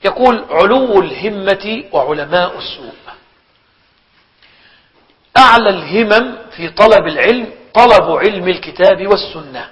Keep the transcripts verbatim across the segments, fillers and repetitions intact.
يقول علو الهمة وعلماء السوء. أعلى الهمم في طلب العلم طلب علم الكتاب والسنة،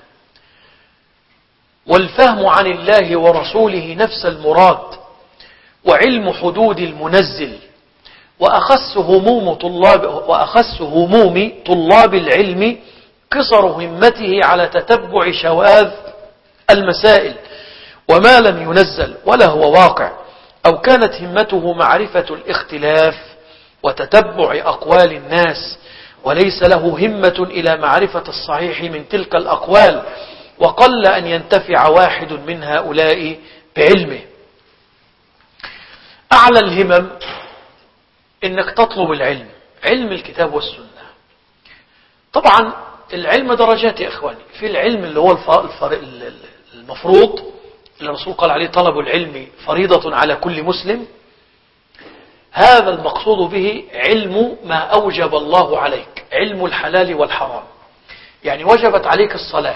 والفهم عن الله ورسوله نفس المراد، وعلم حدود المنزل، وأخس هموم طلاب, وأخس هموم طلاب العلم قصر همته على تتبع شواذ المسائل وما لم ينزل ولا هو واقع، أو كانت همته معرفة الاختلاف وتتبع أقوال الناس، وليس له همة إلى معرفة الصحيح من تلك الأقوال، وقل أن ينتفع واحد من هؤلاء بعلمه. أعلى الهمم إنك تطلب العلم، علم الكتاب والسنة. طبعا العلم درجات يا إخواني، في العلم اللي هو المفروض اللي الرسول قال عليه طلب العلم فريضة على كل مسلم، هذا المقصود به علم ما أوجب الله عليك، علم الحلال والحرام. يعني وجبت عليك الصلاة،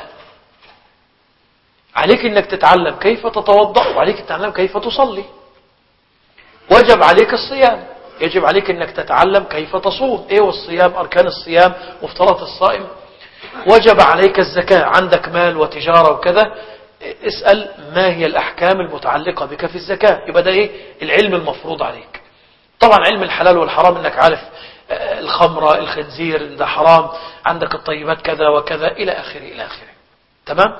عليك أنك تتعلم كيف تتوضأ، وعليك تتعلم كيف تصلي. وجب عليك الصيام، يجب عليك أنك تتعلم كيف تصوم، إيه والصيام، أركان الصيام، مفترضات الصائم. وجب عليك الزكاة، عندك مال وتجارة وكذا، اسأل ما هي الأحكام المتعلقة بك في الزكاة. يبقى ده إيه العلم المفروض عليك. طبعا علم الحلال والحرام أنك عارف الخمرة الخنزير ده حرام، عندك الطيبات كذا وكذا إلى آخره إلى آخره. تمام.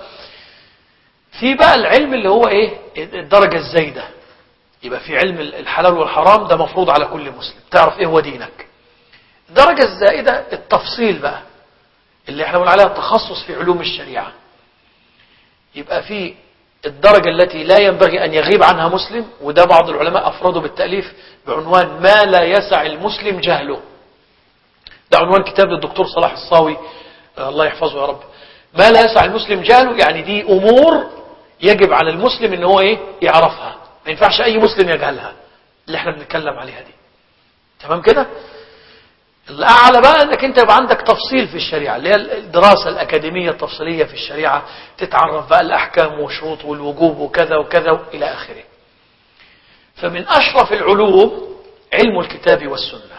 في بقى العلم اللي هو إيه الدرجة الزايدة، يبقى في علم الحلال والحرام ده مفروض على كل مسلم، تعرف إيه هو دينك. الدرجة الزائدة التفصيل بقى اللي احنا بنقول عليها التخصص في علوم الشريعة. يبقى في الدرجة التي لا ينبغي أن يغيب عنها مسلم، وده بعض العلماء أفرادوا بالتأليف بعنوان ما لا يسع المسلم جهله. ده عنوان كتاب للدكتور صلاح الصاوي الله يحفظه يا رب. ما لا يسع المسلم جهله، يعني دي أمور يجب على المسلم ان هو ايه يعرفها، ما ينفعش أي مسلم يجهلها اللي احنا بنتكلم عليها دي. تمام كده. الأعلى بقى أنك أنت يبقى عندك تفصيل في الشريعة، اللي هي الدراسة الأكاديمية التفصيلية في الشريعة، تتعرف بقى الأحكام والشروط والوجوب وكذا وكذا إلى آخره. فمن أشرف العلوم علم الكتاب والسنة.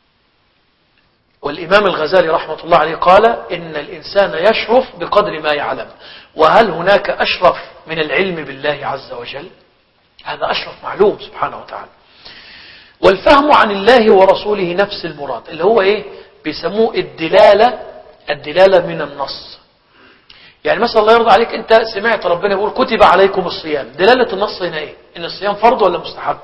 والإمام الغزالي رحمة الله عليه قال إن الإنسان يشرف بقدر ما يعلم، وهل هناك أشرف من العلم بالله عز وجل؟ هذا أشرف معلوم سبحانه وتعالى. والفهم عن الله ورسوله نفس المراد، اللي هو ايه بيسموه الدلالة، الدلالة من النص. يعني مثلا الله يرضى عليك انت سمعت ربنا يقول كتب عليكم الصيام، دلالة النص هنا ايه؟ ان الصيام فرض ولا مستحب؟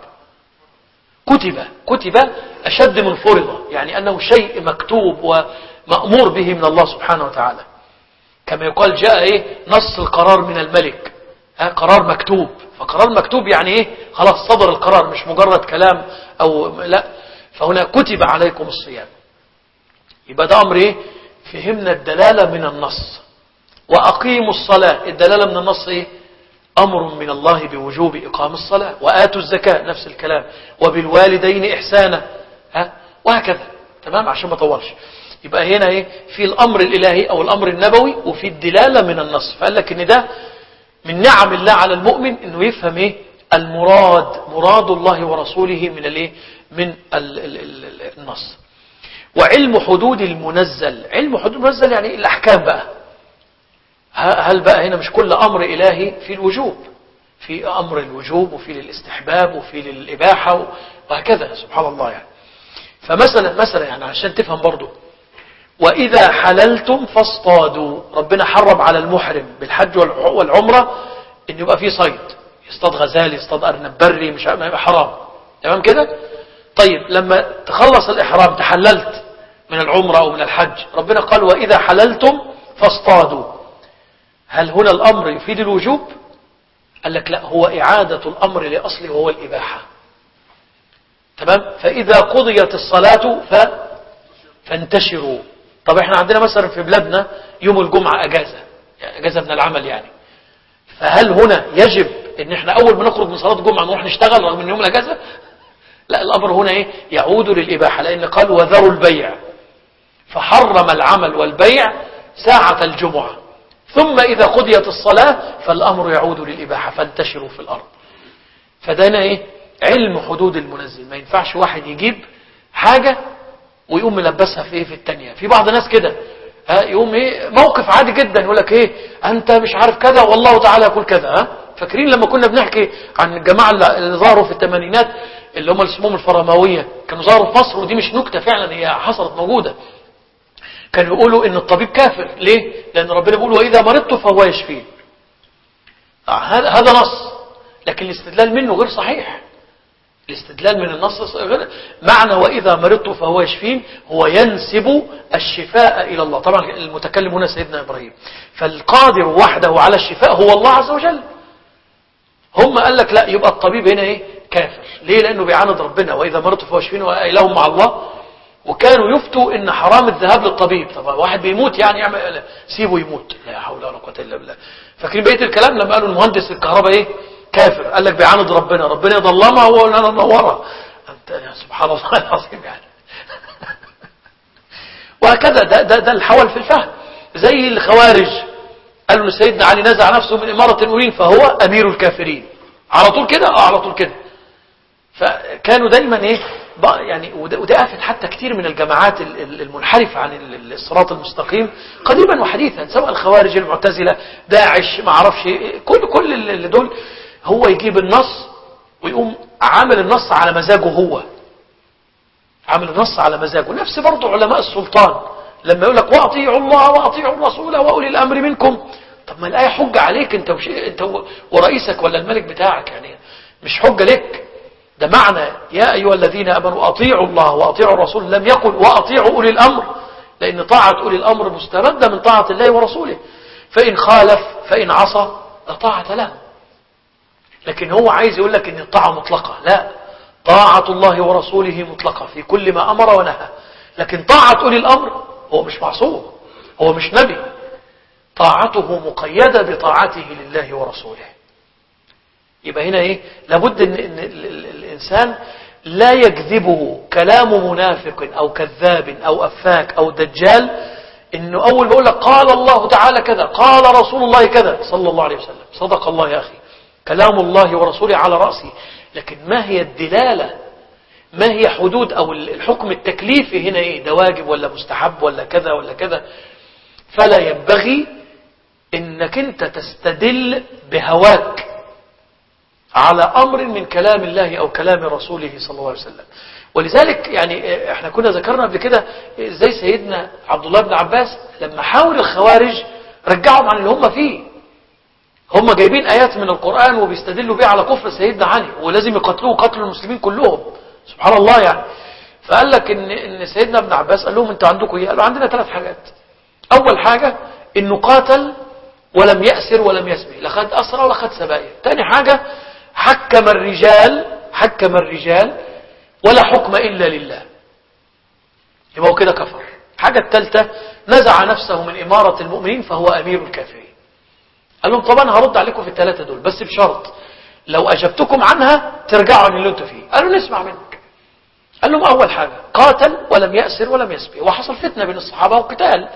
كتب، كتب اشد من فرض، يعني انه شيء مكتوب ومأمور به من الله سبحانه وتعالى. كما يقال جاء ايه نص القرار من الملك، ها قرار مكتوب. فقرار مكتوب يعني ايه خلاص صدر القرار، مش مجرد كلام او لا. فهنا كتب عليكم الصيام، يبقى ده امر ايه فهمنا الدلالة من النص. واقيموا الصلاة، الدلالة من النص ايه امر من الله بوجوب اقام الصلاة. واتوا الزكاة نفس الكلام. وبالوالدين احسانا، ها وهكذا. تمام عشان ما اطولش. يبقى هنا ايه في الامر الالهي او الامر النبوي، وفي الدلالة من النص. فقال لك ان ده من نعم الله على المؤمن انه يفهم ايه المراد، مراد الله ورسوله من الايه من ال ال ال النص. وعلم حدود المنزل، علم حدود المنزل يعني الاحكام بقى. هل بقى هنا مش كل امر الهي في الوجوب، في امر الوجوب وفي للاستحباب وفي للاباحه وهكذا سبحان الله. يعني فمثلا مثلا يعني عشان تفهم برضو، وإذا حللتم فاصطادوا، ربنا حرم على المحرم بالحج والعمرة إن يبقى فيه صيد، يصطاد غزال يصطاد أرنب بري، مش يبقى حرام. تمام كده. طيب لما تخلص الإحرام تحللت من العمرة أو من الحج، ربنا قال وإذا حللتم فاصطادوا. هل هنا الأمر يفيد الوجوب؟ قال لك لا، هو إعادة الأمر لأصله وهو الإباحة. تمام. فإذا قضيت الصلاة ف... فانتشروا. طب احنا عندنا مثلا في بلادنا يوم الجمعة اجازة، يعني اجازة من العمل يعني. فهل هنا يجب ان احنا اول ما نخرج من صلاة الجمعة نروح نشتغل رغم ان يوم الاجازة؟ لا، الامر هنا ايه يعود للاباحة، لان قال وذروا البيع، فحرم العمل والبيع ساعة الجمعة. ثم اذا قضيت الصلاة فالامر يعود للاباحة، فانتشروا في الارض. فده هنا ايه علم حدود المنزل. ما ينفعش واحد يجيب حاجة ويقوم ملبسها في ايه في التانية. في بعض الناس كده ها يقوم ايه موقف عادي جدا يقول لك ايه انت مش عارف كذا والله تعالى يقول كذا. ها فاكرين لما كنا بنحكي عن الجماعة اللي ظهروا في الثمانينات اللي هم اسمهم الفرماوية، كانوا ظهروا في مصر، ودي مش نكتة فعلا هي حصلت موجودة. كانوا يقولوا ان الطبيب كافر. ليه؟ لان ربنا بيقول واذا مرضت فهو يشفين. هذا نص، لكن الاستدلال منه غير صحيح. الاستدلال من النص غير معنى واذا مرضت فهو يشفين، هو ينسب الشفاء الى الله. طبعا المتكلم هنا سيدنا ابراهيم، فالقادر وحده على الشفاء هو الله عز وجل. هم قال لك لا، يبقى الطبيب هنا ايه كافر. ليه؟ لانه بيعاند ربنا واذا مرضت فهو يشفين واله مع الله. وكانوا يفتوا ان حرام الذهاب للطبيب. طبعا واحد بيموت يعني يعمل سيبه يموت، لا حول ولا قوه الا بالله. فاكرين بقيه الكلام لما قالوا المهندس الكهرباء ايه كافر؟ قال لك بيعاند ربنا، ربنا يضلمها هو انا نورها. انت يا سبحان الله العظيم يعني. وهكذا ده ده ده الحول في الفهم. زي الخوارج قالوا ان سيدنا علي نزع نفسه من اماره المؤمنين فهو امير الكافرين. على طول كده اه على طول كده. فكانوا دايما ايه يعني، وده آفة حتى كتير من الجماعات المنحرفة عن الصراط المستقيم قديما وحديثا، سواء الخوارج المعتزلة داعش ما اعرفش كل كل اللي دول، هو يجيب النص ويقوم عامل النص على مزاجه، هو عامل النص على مزاجه. نفس برضه علماء السلطان لما يقول لك واطيعوا الله واطيعوا الرسول واولي الامر منكم. طب ما الايه حجه عليك انت وش انت ورئيسك ولا الملك بتاعك، يعني مش حجه لك. ده معنى يا أيها الذين آمنوا أطيعوا الله وأطيعوا الرسول، لم يقل وأطيعوا أولي الأمر، لأن طاعة أولي الأمر مستمدة من طاعة الله ورسوله. فإن خالف فإن عصى لا طاعة له. لكن هو عايز يقول لك إن الطاعة مطلقة. لا، طاعة الله ورسوله مطلقة في كل ما أمر ونهى. لكن طاعة أولي الأمر هو مش معصوم، هو مش نبي، طاعته مقيدة بطاعته لله ورسوله. يبقى هنا ايه لابد ان, إن الانسان لا يكذبه كلام منافق او كذاب او افاك او دجال، انه اول بيقول لك قال الله تعالى كذا قال رسول الله كذا صلى الله عليه وسلم، صدق الله يا اخي، كلام الله ورسوله على رأسي. لكن ما هي الدلالة، ما هي حدود او الحكم التكليفي هنا ايه، ده واجب ولا مستحب ولا كذا ولا كذا. فلا ينبغي انك انت تستدل بهواك على أمر من كلام الله أو كلام رسوله صلى الله عليه وسلم. ولذلك يعني احنا كنا ذكرنا قبل كده زي سيدنا عبد الله بن عباس لما حاول الخوارج رجعهم عن اللي هم فيه. هم جايبين آيات من القرآن وبيستدلوا بيه على كفر سيدنا علي ولازم يقتلوه قتل المسلمين كلهم، سبحان الله يعني. فقال لك ان ان سيدنا ابن عباس قال لهم انتوا عندكم ايه؟ قالوا عندنا ثلاث حاجات. أول حاجة انه قاتل ولم يأسر ولم يسبي، لا خد أسرى ولا خد سبايا. ثاني حاجة حكم الرجال حكم الرجال ولا حكم إلا لله، يبقى هو كده كفر. حاجة الثالثة نزع نفسه من إمارة المؤمنين فهو أمير الكافرين. قال لهم طبعا هرد عليكم في الثلاثة دول بس بشرط لو أجبتكم عنها ترجعوا عن اللي انتوا فيه. قالوا نسمع منك. قال لهم أول حاجة قاتل ولم يأسر ولم يسبي، وحصل فتنة بين الصحابة وقتال.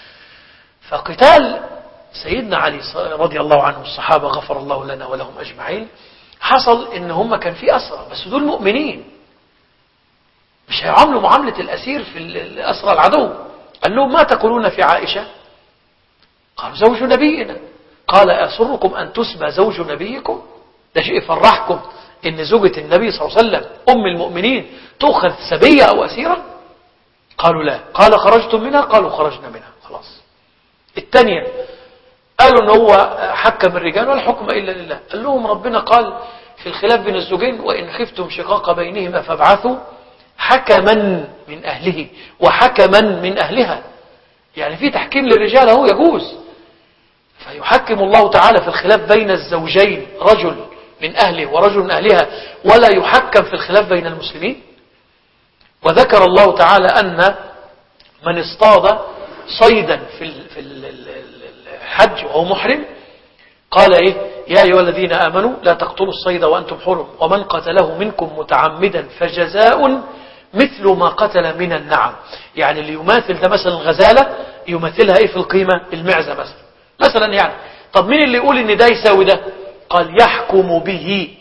فقتال سيدنا علي رضي الله عنه الصحابة غفر الله لنا ولهم أجمعين، حصل ان هم كان في أسرى بس دول مؤمنين، مش هيعاملوا معاملة الأسير في الأسرى العدو. قال لهم ما تقولون في عائشة؟ قالوا زوج نبينا. قال أسركم أن تسبى زوج نبيكم؟ ده شيء يفرحكم ان زوجة النبي صلى الله عليه وسلم أم المؤمنين تأخذ سبية أو أسيرا؟ قالوا لا. قال خرجتم منها؟ قالوا خرجنا منها. خلاص. الثانية قالوا ان هو حكم الرجال ولا حكم إلا لله. قال لهم ربنا قال في الخلاف بين الزوجين وإن خفتم شقاق بينهما فابعثوا حكما من أهله وحكما من أهلها. يعني في تحكيم للرجال هو يجوز، فيحكم الله تعالى في الخلاف بين الزوجين رجل من أهله ورجل من أهلها، ولا يحكم في الخلاف بين المسلمين. وذكر الله تعالى أن من اصطاد صيدا في في الحج وهو محرم قال ايه يا ايها الذين امنوا لا تقتلوا الصيد وانتم حرم ومن قتله منكم متعمدا فجزاء مثل ما قتل من النعم. يعني اللي يماثل ده مثلا الغزالة يماثلها ايه في القيمة؟ المعزة مثلا مثلا يعني. طب مين اللي يقول ان ده يساوي ده؟ قال يحكم به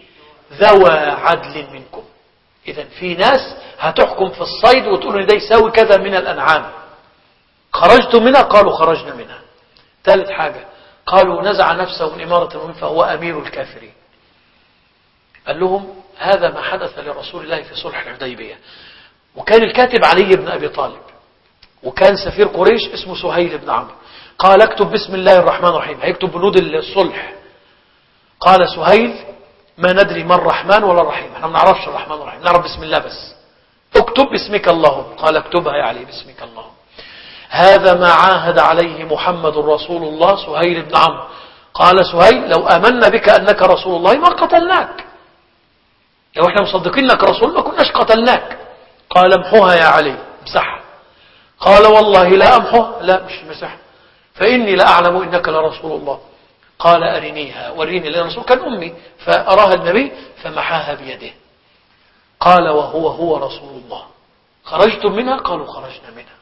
ذوى عدل منكم. إذا في ناس هتحكم في الصيد وتقول ده يساوي كذا من الأنعام، خرجتم منها؟ قالوا خرجنا منها. ثالث حاجة قالوا نزع نفسه من إمارة المؤمنين فهو أمير الكافرين. قال لهم هذا ما حدث لرسول الله في صلح الحديبية، وكان الكاتب علي بن أبي طالب، وكان سفير قريش اسمه سهيل بن عمرو. قال اكتب بسم الله الرحمن الرحيم، هيكتب بنود الصلح. قال سهيل ما ندري ما الرحمن ولا الرحيم، احنا ما نعرفش الرحمن والرحيم، نعرف بسم الله بس. اكتب باسمك اللهم. قال اكتبها يا علي باسمك اللهم. هذا ما عاهد عليه محمد رسول الله سهيل بن عمرو. قال سهيل لو آمنا بك أنك رسول الله ما قتلناك، لو احنا مصدقين انك رسول ما كناش قتلناك. قال امحوها يا علي، امسحها. قال والله لا امحوها، لا مش مسحها، فإني لا أعلم إنك لرسول الله. قال أرنيها، وريني، لأن الرسول كان أمي، فأراها النبي فمحاها بيده. قال وهو هو رسول الله. خرجتم منها؟ قالوا خرجنا منها.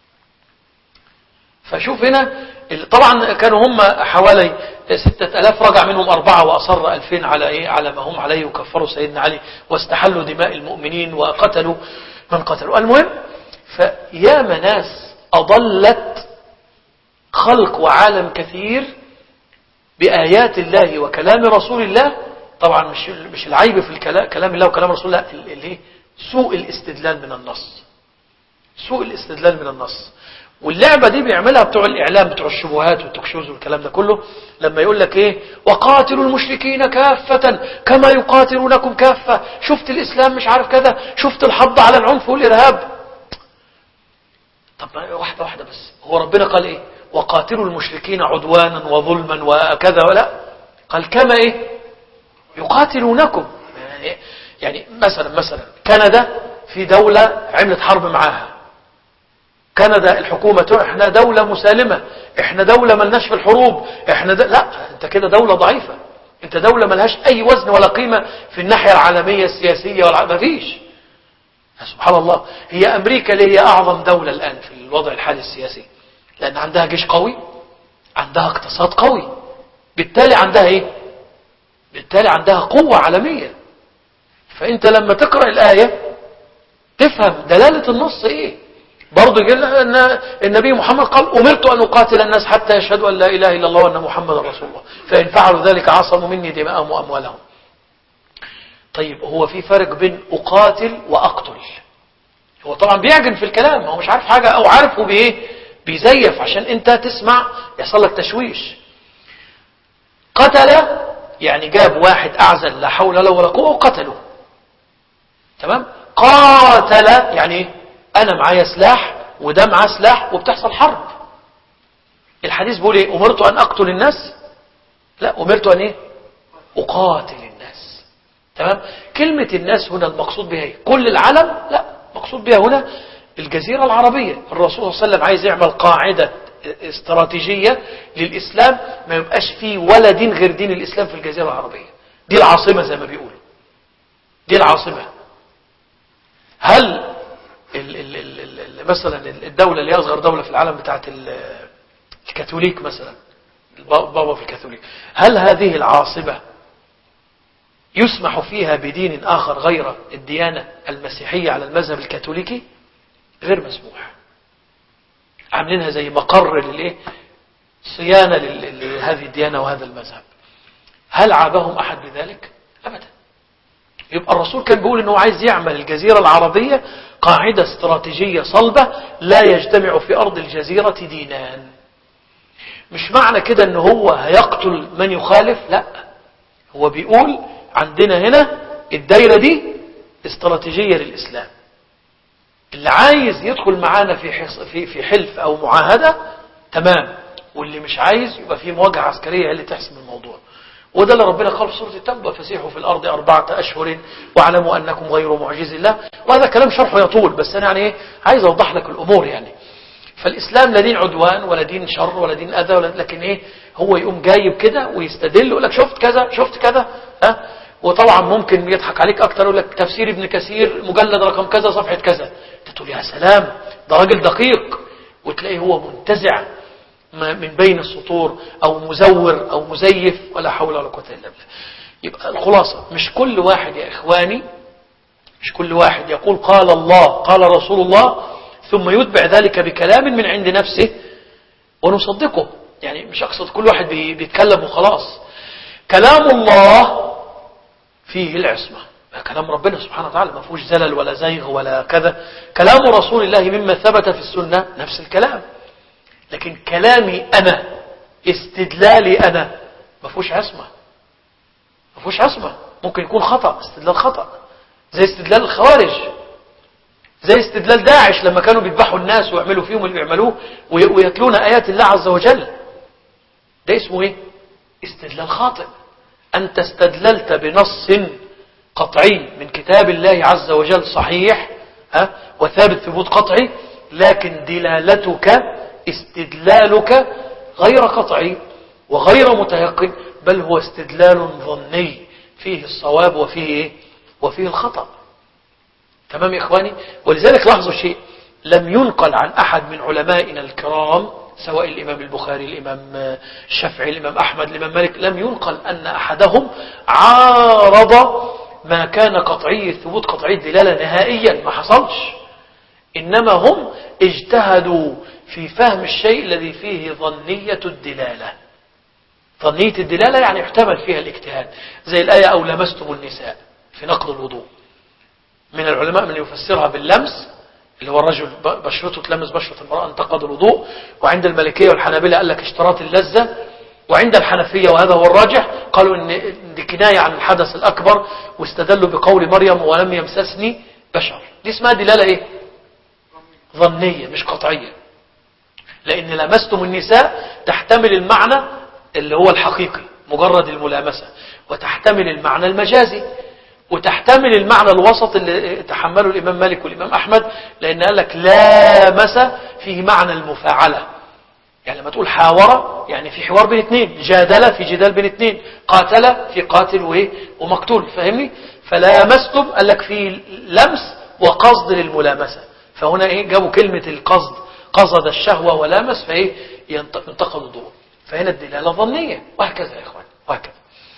فشوف هنا طبعا كانوا هم حوالي ستة ألاف، رجع منهم أربعة وأصر ألفين على إيه، على ما هم عليه، وكفروا سيدنا علي واستحلوا دماء المؤمنين وقتلوا من قتلوا. المهم فيا مناس أضلت خلق وعالم كثير بآيات الله وكلام رسول الله. طبعا مش مش العيب في الكلام كلام الله وكلام رسول الله، اللي سوء الاستدلال من النص، سوء الاستدلال من النص. واللعبة دي بيعملها بتوع الإعلام، بتوع الشبهات والتكشوز والكلام ده كله، لما يقول لك إيه وقاتلوا المشركين كافة كما يقاتلونكم كافة، شفت الإسلام مش عارف كذا، شفت الحض على العنف والإرهاب. طب واحدة واحدة بس، هو ربنا قال إيه وقاتلوا المشركين عدوانا وظلما وكذا، ولا قال كما إيه يقاتلونكم. يعني, يعني مثلا مثلا كندا في دولة عملت حرب معاها، كندا الحكومة احنا دولة مسالمة، احنا دولة ملناش في الحروب، احنا د... لا انت كده دولة ضعيفة، انت دولة ملهاش اي وزن ولا قيمة في الناحية العالمية السياسية ولا ما فيش. سبحان الله، هي امريكا اللي هي اعظم دولة الان في الوضع الحالي السياسي، لان عندها جيش قوي، عندها اقتصاد قوي، بالتالي عندها ايه، بالتالي عندها قوة عالمية. فانت لما تقرأ الآية تفهم دلالة النص ايه. برضو قال ان النبي محمد قال امرت ان اقاتل الناس حتى يشهدوا ان لا اله الا الله وان محمد رسول الله فان فعلوا ذلك عصموا مني دماءهم واموالهم. طيب هو في فرق بين اقاتل واقتل. هو طبعا بيعجن في الكلام، هو مش عارف حاجة او عارفه بايه بيزيف عشان انت تسمع يحصل لك تشويش. قتل يعني جاب واحد اعزل لا حول له ولا قوه وقتله، تمام. قاتل يعني ايه، انا معايا سلاح وده معاه سلاح وبتحصل حرب. الحديث بيقول ايه امرت ان اقتل الناس، لا امرت ان ايه اقاتل الناس، تمام. كلمة الناس هنا المقصود بها ايه، كل العالم؟ لا، مقصود بها هنا الجزيرة العربية. الرسول صلى الله عليه وسلم عايز يعمل قاعدة استراتيجية للإسلام، ما يبقاش فيه ولا دين غير دين الإسلام في الجزيرة العربية. دي العاصمة زي ما بيقولوا، دي العاصمة. هل ال ال ال ال مثلا الدولة اللي أصغر دولة في العالم بتاعت الكاثوليك مثلا، البابا في الكاثوليك، هل هذه العاصمة يسمح فيها بدين آخر غير الديانة المسيحية على المذهب الكاثوليكي؟ غير مسموح. عاملينها زي مقر للايه صيانة لهذه الديانة وهذا المذهب. هل عابهم أحد بذلك؟ أبدا. يبقى الرسول كان بيقول أنه عايز يعمل الجزيرة العربية قاعدة استراتيجية صلبة لا يجتمع في أرض الجزيرة دينان. مش معنى كده أنه هو هيقتل من يخالف، لا، هو بيقول عندنا هنا الدايرة دي استراتيجية للإسلام، اللي عايز يدخل معانا في في في حلف أو معاهدة تمام، واللي مش عايز يبقى في مواجهة عسكرية اللي تحسم الموضوع. وده اللي ربنا قال في سورة التوبة فسيحوا في الأرض أربعة أشهر واعلموا أنكم غير معجز الله. وهذا كلام شرحه يطول، بس أنا يعني إيه عايز أوضح لك الأمور يعني. فالإسلام لا دين عدوان ولا دين شر ولا دين أذى ولا، لكن إيه هو يقوم جايب كده ويستدل يقول لك شفت كذا شفت كذا ها. وطبعا ممكن يضحك عليك أكتر يقول لك تفسير ابن كثير مجلد رقم كذا صفحة كذا، تقول يا سلام ده راجل دقيق، وتلاقيه هو منتزع من بين السطور أو مزور أو مزيف، ولا حول ولا قوة إلا بالله. يبقى الخلاصة مش كل واحد يا إخواني، مش كل واحد يقول قال الله قال رسول الله ثم يتبع ذلك بكلام من عند نفسه ونصدقه. يعني مش أقصد كل واحد بيتكلم وخلاص. كلام الله فيه العصمة، كلام ربنا سبحانه وتعالى ما فيهوش زلل ولا زيغ ولا كذا. كلام رسول الله مما ثبت في السنة نفس الكلام. لكن كلامي أنا استدلالي أنا ما فيهوش عصمة، ما فيهوش عصمة. ممكن يكون خطأ، استدلال خطأ، زي استدلال الخوارج، زي استدلال داعش لما كانوا بيذبحوا الناس ويعملوا فيهم اللي بيعملوه ويتلون آيات الله عز وجل. ده اسمه ايه؟ استدلال خاطئ. أنت استدللت بنص قطعي من كتاب الله عز وجل صحيح ها وثابت ثبوت قطعي، لكن دلالتك استدلالك غير قطعي وغير متيقن، بل هو استدلال ظني فيه الصواب وفيه إيه؟ وفيه الخطأ. تمام يا إخواني؟ ولذلك لاحظوا شيء لم ينقل عن أحد من علمائنا الكرام سواء الإمام البخاري الإمام الشافعي الإمام أحمد الإمام مالك، لم ينقل أن أحدهم عارض ما كان قطعي الثبوت قطعي الدلالة نهائيا، ما حصلش. إنما هم اجتهدوا في فهم الشيء الذي فيه ظنية الدلالة. ظنية الدلالة يعني يحتمل فيها الاجتهاد، زي الآية أو لمستم النساء في نقض الوضوء. من العلماء من يفسرها باللمس اللي هو الرجل بشرته تلمس بشرة المرأة انتقض الوضوء، وعند المالكية والحنابلة قال لك اشتراط اللذة، وعند الحنفية وهذا هو الراجح قالوا ان دي كناية عن الحدث الأكبر، واستدلوا بقول مريم ولم يمسسني بشر. دي اسمها دلالة ايه؟ ظنية مش قطعية، لأن لمستم النساء تحتمل المعنى اللي هو الحقيقي مجرد الملامسة، وتحتمل المعنى المجازي، وتحتمل المعنى الوسط اللي تحمله الإمام مالك والإمام أحمد، لأن قال لك لامس فيه معنى المفاعلة. يعني لما تقول حاورة يعني في حوار بين اثنين، جادل في جدال بين اثنين، قاتل في قاتل وايه ومقتول، فاهمني؟ فلامستم قال لك في لمس وقصد للملامسة، فهنا ايه جابوا كلمة القصد، قصد الشهوة ولامس فايه ينتقل الضوء، فهنا الدلالة ظنية. وهكذا يا إخوان وهكذا.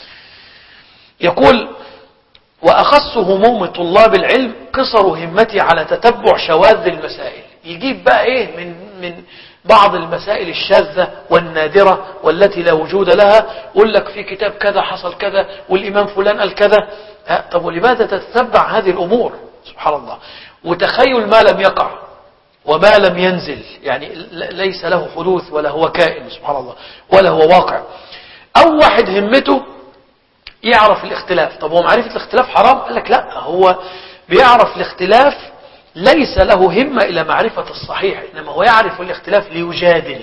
يقول وأخص هموم طلاب العلم قصر همتي على تتبع شواذ المسائل. يجيب بقى ايه من من بعض المسائل الشاذة والنادرة والتي لا وجود لها، يقول لك في كتاب كذا حصل كذا والإمام فلان قال كذا. طب ولماذا تتتبع هذه الأمور؟ سبحان الله. وتخيل ما لم يقع وما لم ينزل، يعني ليس له حدوث ولا هو كائن سبحان الله ولا هو واقع. أو واحد همته يعرف الاختلاف. طب هو معرفة الاختلاف حرام؟ قال لك لا، هو بيعرف الاختلاف ليس له همة إلى معرفة الصحيح، إنما هو يعرف الاختلاف ليجادل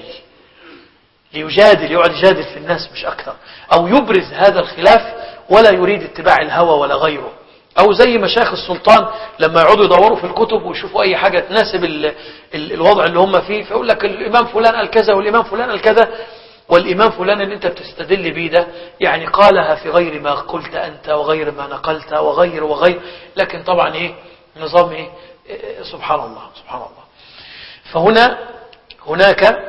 ليجادل يقعد يجادل في الناس مش أكثر، أو يبرز هذا الخلاف ولا يريد اتباع الهوى ولا غيره. أو زي مشايخ السلطان لما يقعدوا يدوروا في الكتب ويشوفوا أي حاجة تناسب ال ال الوضع اللي هم فيه، فيقول لك الإمام فلان قال كذا والإمام فلان قال كذا، والإمام فلان اللي أنت بتستدل بيه ده يعني قالها في غير ما قلت أنت وغير ما نقلت وغير وغير، لكن طبعا إيه نظام إيه سبحان الله سبحان الله. فهنا هناك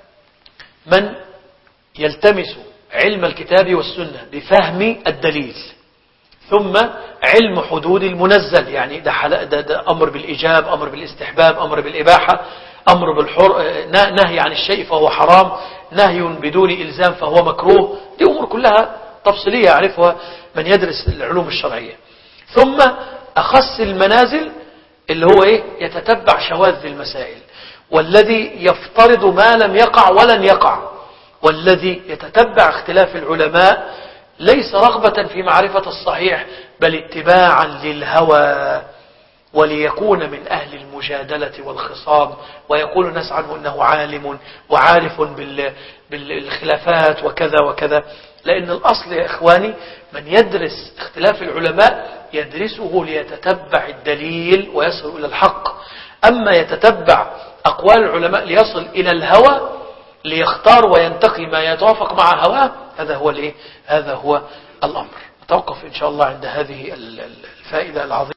من يلتمس علم الكتاب والسنة بفهم الدليل، ثم علم حدود المنزل، يعني ده, ده, ده أمر بالإيجاب، أمر بالاستحباب، أمر بالإباحة، أمر بالحر، نهي عن الشيء فهو حرام، نهي بدون إلزام فهو مكروه. دي أمور كلها تفصيلية يعرفها من يدرس العلوم الشرعية. ثم أخص المنازل اللي هو إيه يتتبع شواذ المسائل، والذي يفترض ما لم يقع ولن يقع، والذي يتتبع اختلاف العلماء ليس رغبة في معرفة الصحيح بل اتباعا للهوى، وليكون من أهل المجادلة والخصام، ويقول الناس عنه أنه عالم وعارف بالخلافات وكذا وكذا. لأن الأصل يا إخواني من يدرس اختلاف العلماء يدرسه ليتتبع الدليل ويصل إلى الحق، أما يتتبع أقوال العلماء ليصل إلى الهوى ليختار وينتقي ما يتوافق مع هواه، هذا هو الإيه؟ هذا هو الأمر. نتوقف إن شاء الله عند هذه الفائدة العظيمة.